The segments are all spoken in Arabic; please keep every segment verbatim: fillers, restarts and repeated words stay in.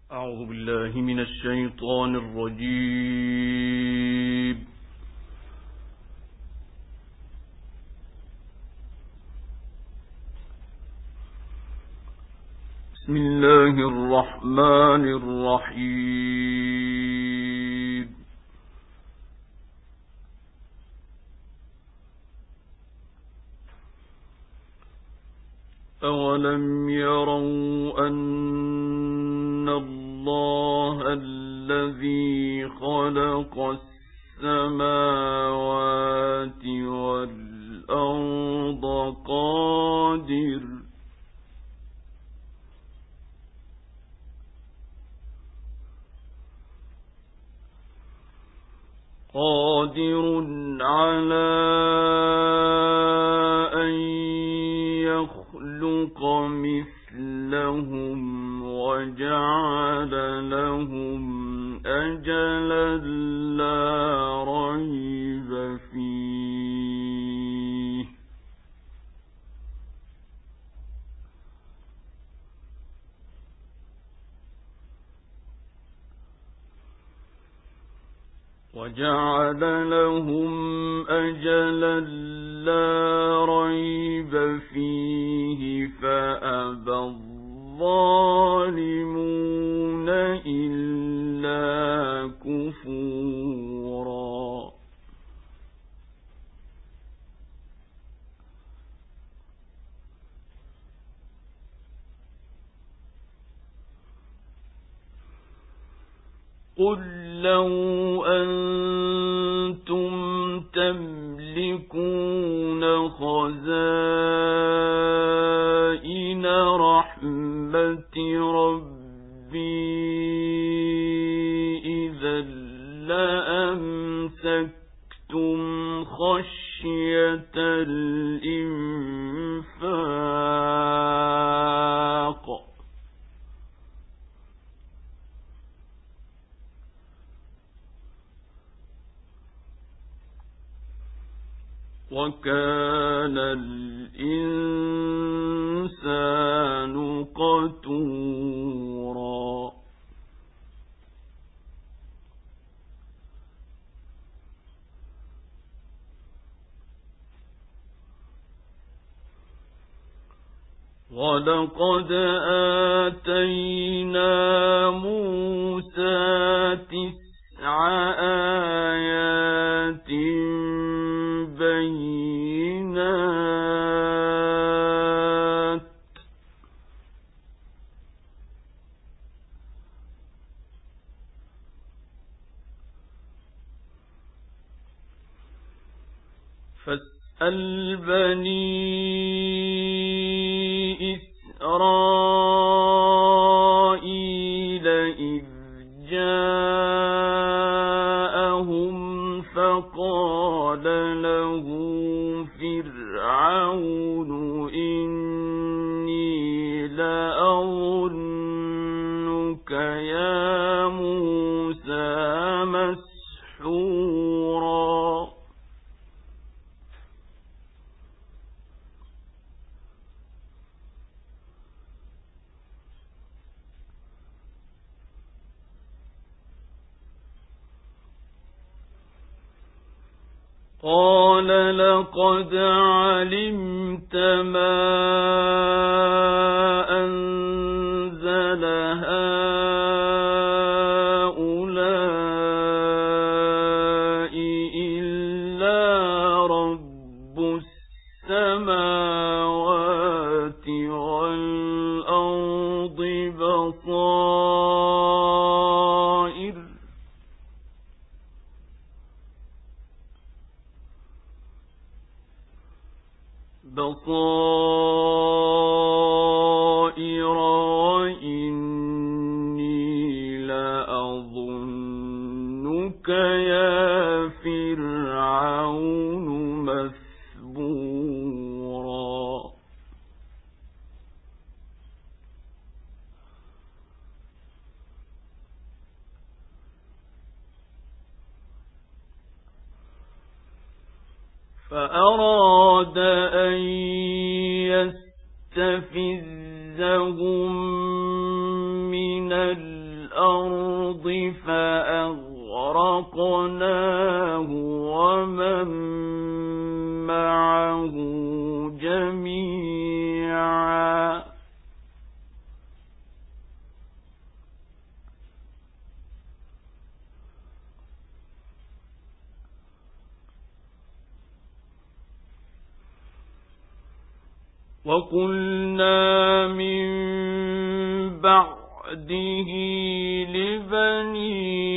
أعوذ بالله من الشيطان الرجيم. بسم الله الرحمن الرحيم. أولم يروا أن الله الذي خلق السماوات والأرض قادر قادر على أن يخلق مثلهم وجعل لهم أجلا لا ريب فيه وجعل لهم أجلا لا ريب فيه فأبى الظالمون إلا كفورا قل لو أنتم تملكون خزائن رحمة ربي إذا لأمسكتم خشية الإنفاق وكان الإنسان قتورا ولقد آتينا موسى تسع آيات بينات فاسأل بني إسرائيل إذ جاءهم فقال له فرعون إني لأظنك يا موسى مسحورا قال لقد علمت ما أنزل هؤلاء إلا رب السماوات والأرض بصائر بصائر وإني لأظنك يا فرعون مثبورا فأراد أن يستفزهم من الأرض الأرض فأغرقناه ومن معه جميعا. وقلنا من بعده لبني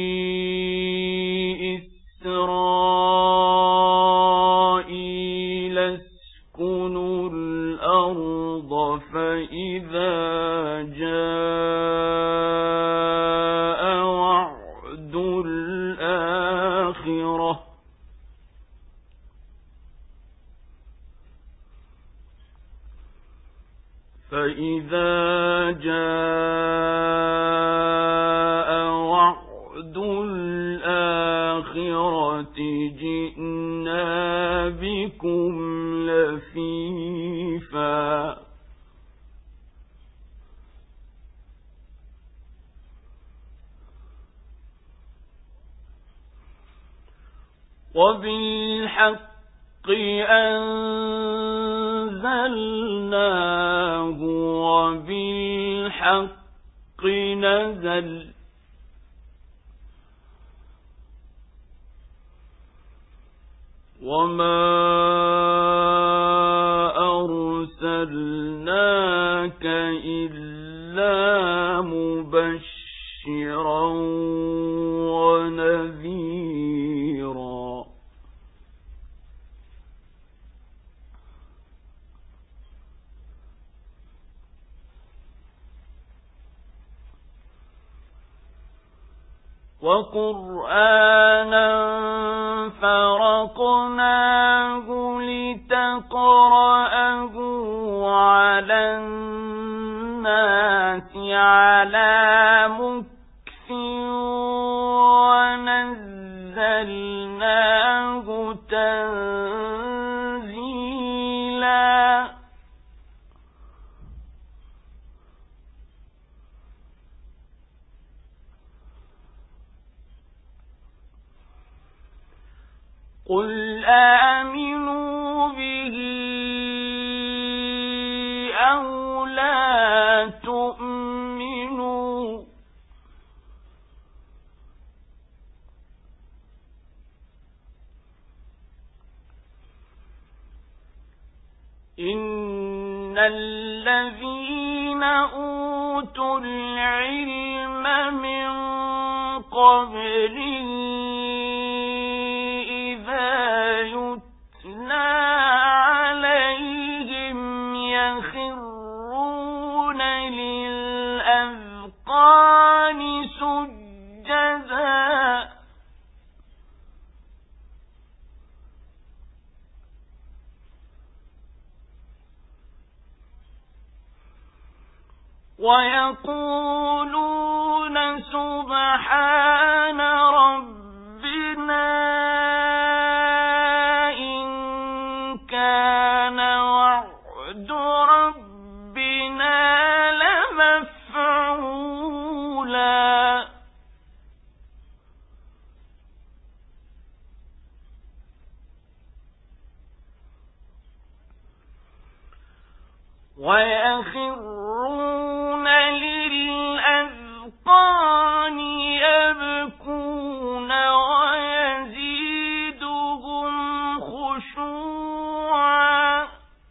إسرائيل اسكنوا الأرض فإذا جاء وعد الآخرة فإذا جاء وعد الآخرة جئنا بكم لفيفا. وبالحق أنزلناه وبالحق نزل وما أرسلناك إلا مبشرا ونذيرا. وقرآنا فرقناه لتقرأه على الناس على مكث ونزلناه تنزيلا. قل آمنوا به أو لا تؤمنوا إن الذين أوتوا العلم من قبله عليهم يخرون للأذقان سجدا ويقولون سبحان ربنا ويخرون للأذقان يبكون ويزيدهم خشوعا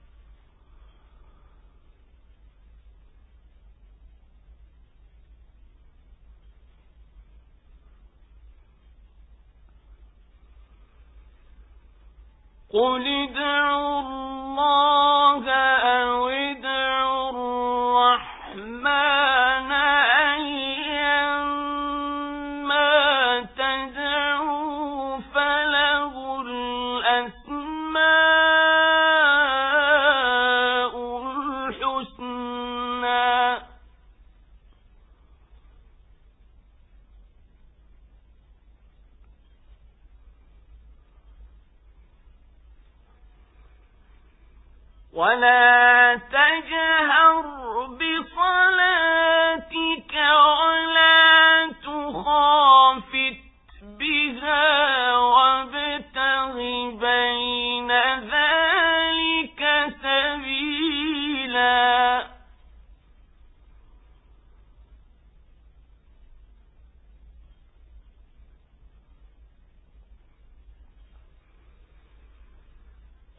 قل ادعوا الله أو ادعوا الرحمن أيما تدعوا فله الأسماء الحسنى ولا تجهر بصلاتك ولا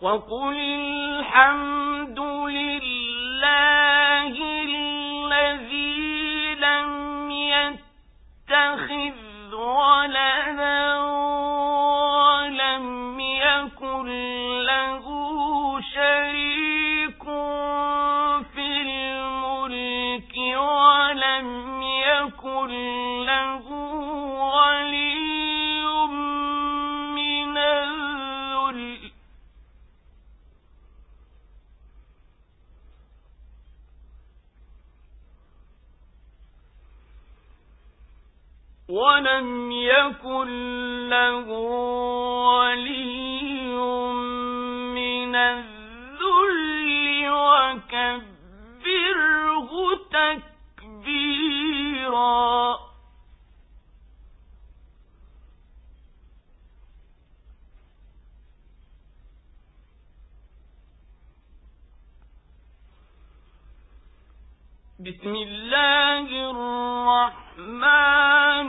وقل الحمد لله الذي لم يتخذ ولدا ولم يكن له شريك في الملك ولم يكن له ولي من الذل ولم يكن له ولي من الذل وكبره تكبيرا. بسم الله الرحمن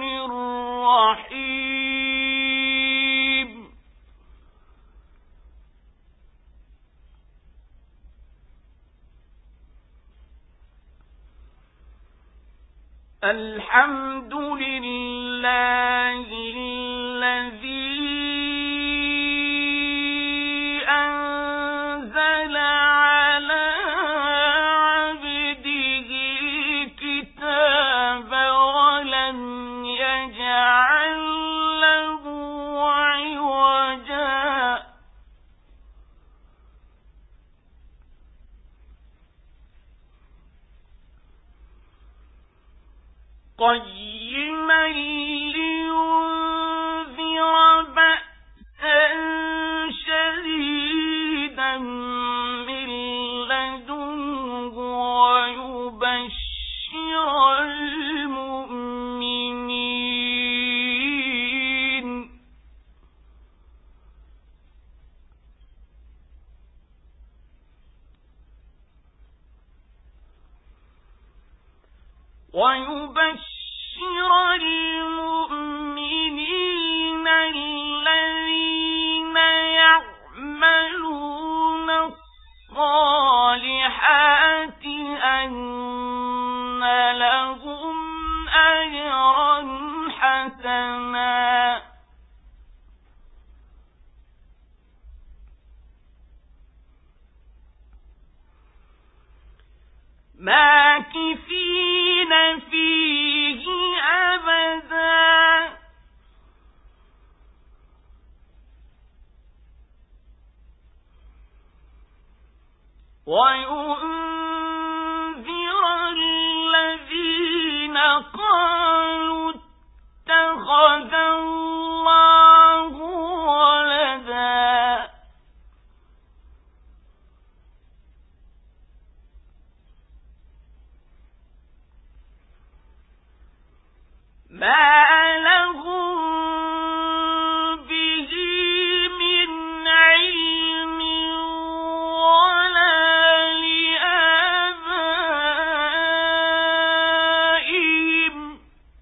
الرحيم. الحمد لله الذي أنزل على عبده الكتاب ولم يجعل له عوجا. قيما لينذر بأسا شديدا من لدنه ويبشر المؤمنين ويبشر المؤمنين الذين يعملون الصالحات أن لهم أجرا حسنا ماكثين فيه أبدا وينذر الذين قالوا اتخذ الله ولدا ما لهم به من علم ولا لآبائهم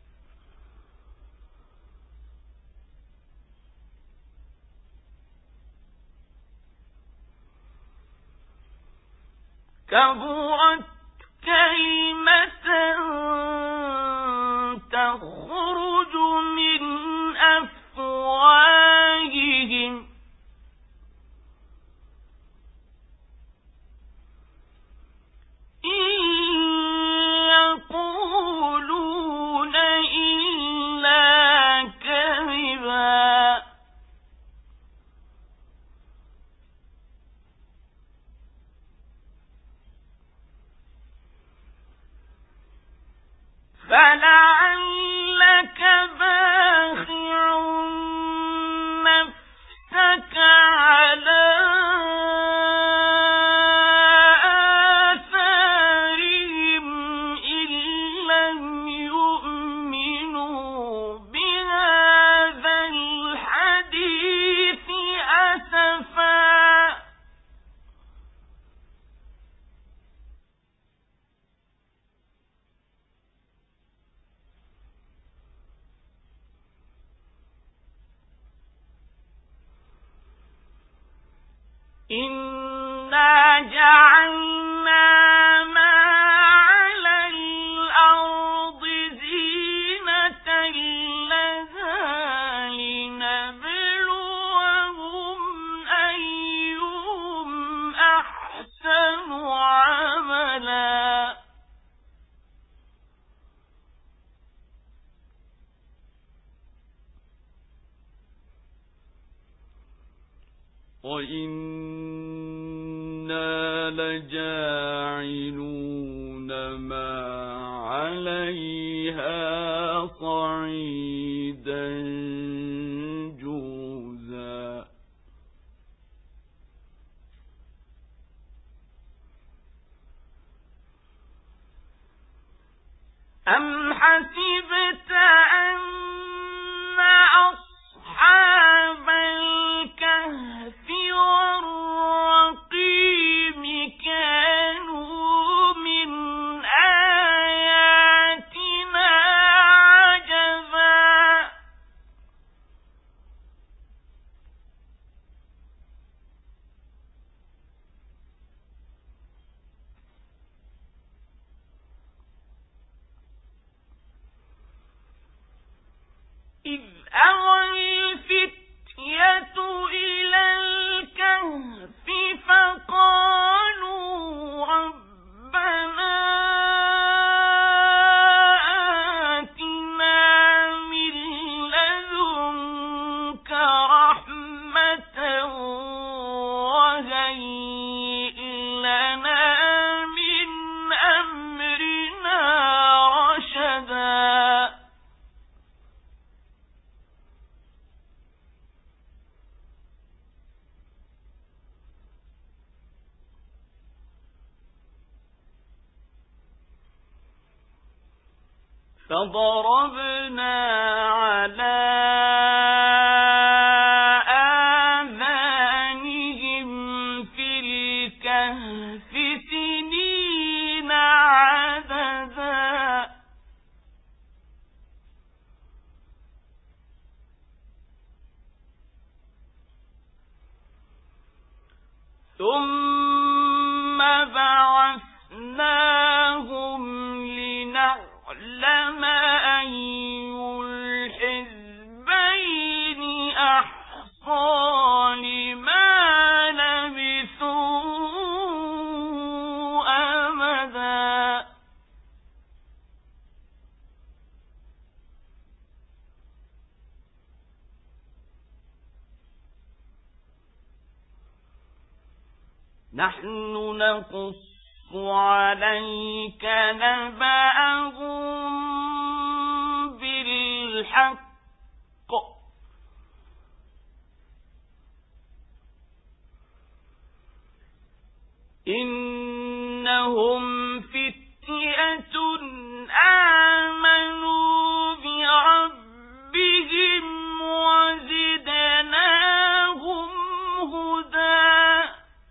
كبرت كلمة تخرج من أفواههم إن يقولون إلا كذبا فلعلك باخع نفسك على آثارهم إن لم يؤمنوا بهذا الحديث أسفا. إنا جعلنا ما على الأرض زينة لها لنبلوهم أيهم أحسن عملا وإنا لجاعلون ما عليها صعيدا جرزا أم حسبت أن أصحاب الكهف والرقيم كانوا من آياتنا عجبا إذ أوى الفتية إلى الكهف فقالوا ربنا آتنا من لدنك رحمة وهيئ لنا من أمرنا رشدا فضربنا على آذانهم في الكهف سنين عددا ثم بعثناهم لنعلم أي الحزبين أحصى لما لبثوا أمدا نحن نقص عليك نبأهم بالحق إنهم فتية آمنوا بربهم وزدناهم هدى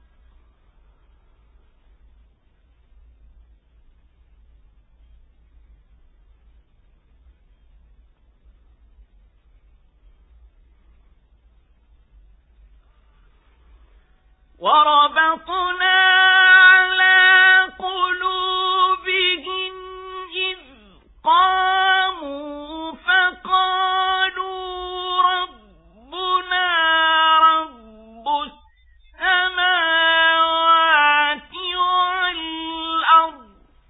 وربطنا على قلوبهم إذ قاموا فقالوا ربنا رب السماوات والأرض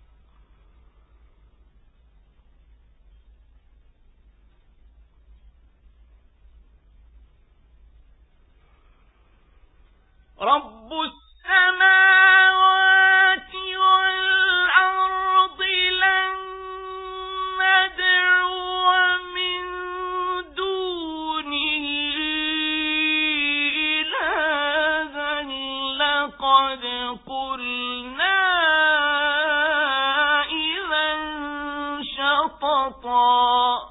رب السماوات والأرض لن ندعو من دونه إلها لقد قلنا إذا شططا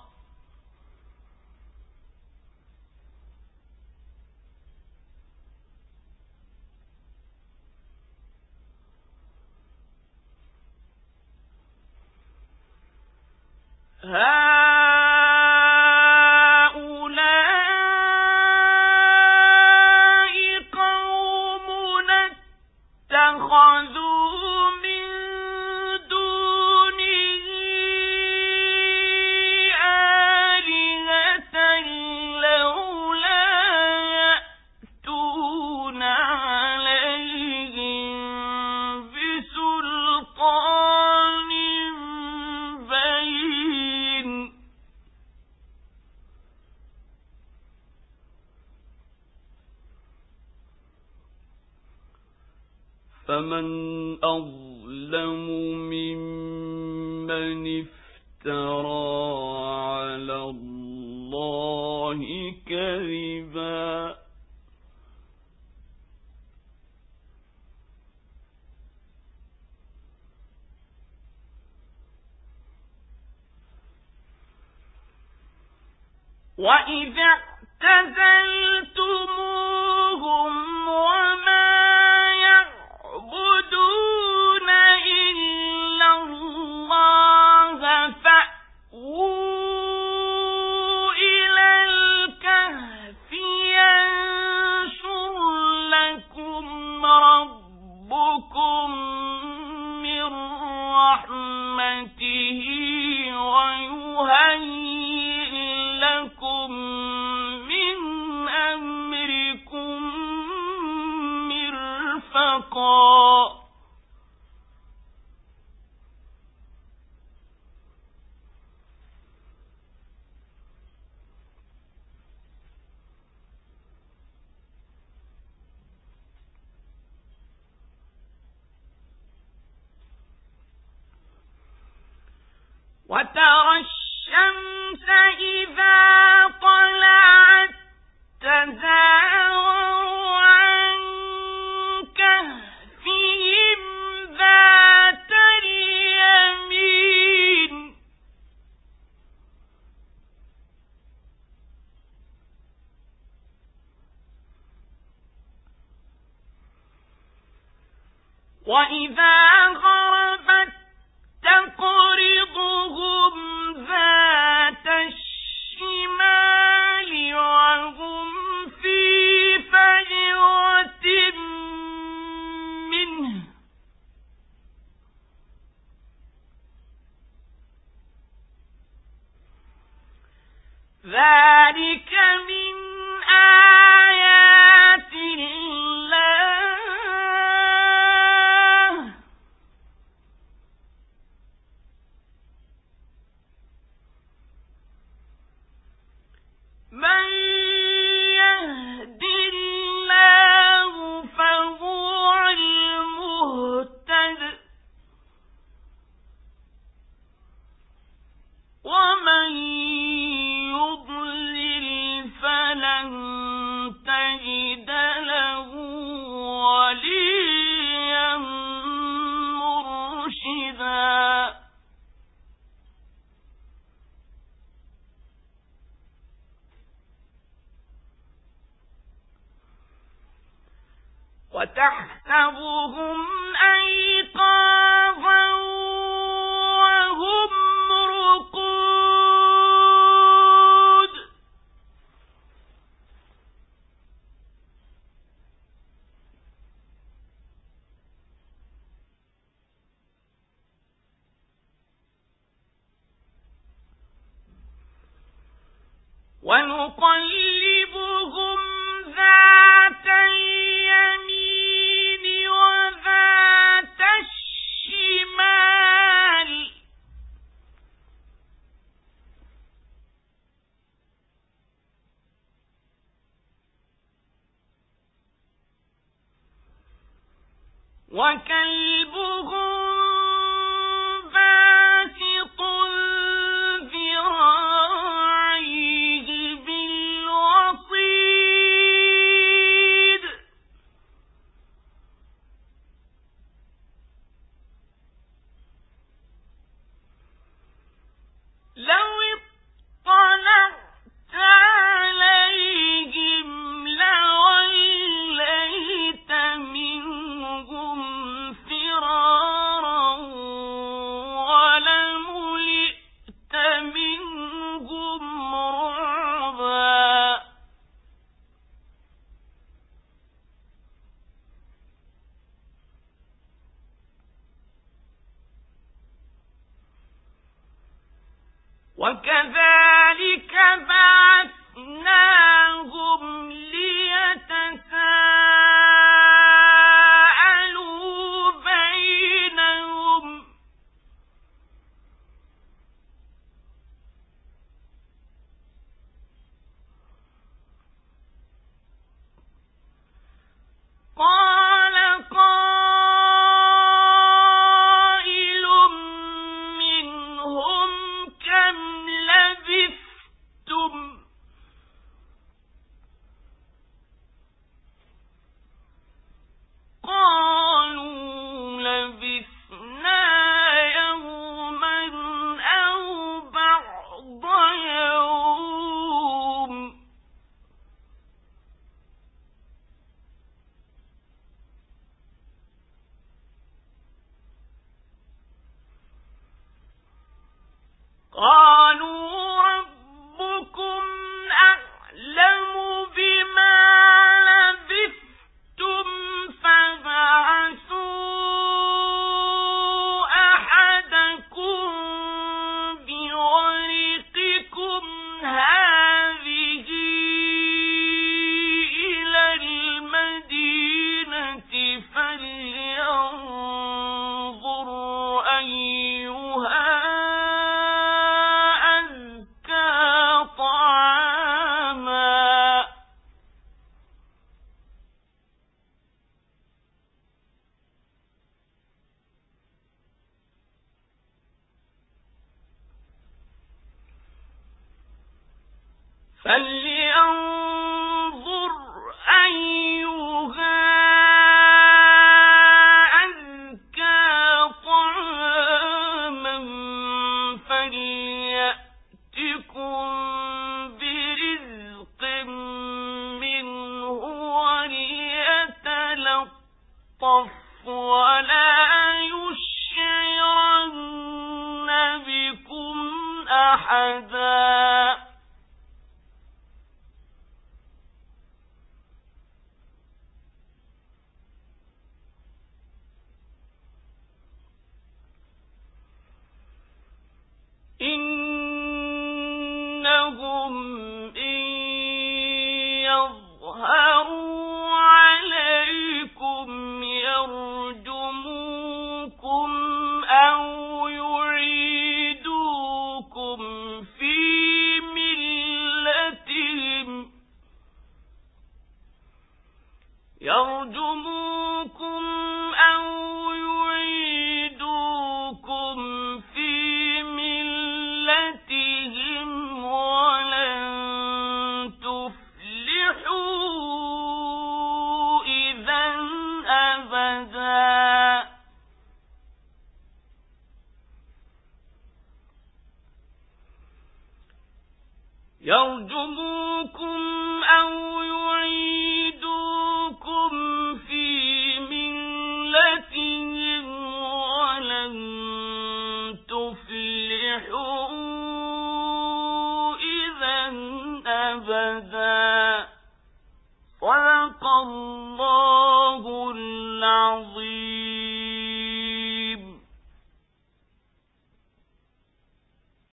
هؤلاء قوم ومن أظلم ممن افترى على الله كذبا وإذا اعتزلتموهم وما يعبدون إلا الله فأووا إلى الكهف ينشر لكم ربكم من رحمته ويهيئ لكم من أمركم مرفقا وترى الشمس إذا طلعت تزاور عن كهفهم ذات اليمين وإذا غربت تقرضهم ذات الشمال وهم في فجوة منه ذلك من آيات الله من يهد الله فهو المهتد ومن يضلل فلن تجد له وليا مرشدا وتحسبهم أيقاظا وهم رقود ونقلبهم ذات اليمين وذات الشمال وكلبهم باسط ذراعيه بالوصيد لو اطلعت عليهم لوليت منهم فرارا ولملئت منهم رعبا وكذلك بعثناهم ليتساءلوا بينهم قال قائل فلينظر أيها أزكى طعاما فليأتكم برزق منه وليتلطف ولا يشعرن بكم أحدا إنهم إن يظهروا عليكم يرجموكم أو يعيدوكم في ملتهم يرجموكم أو يعيدوكم في ملتهم ولن تفلحوا إذا أبدا يرجموكم أو يعيدوكم في ملتهم ولن تفلحوا إذا أبدا صدق الله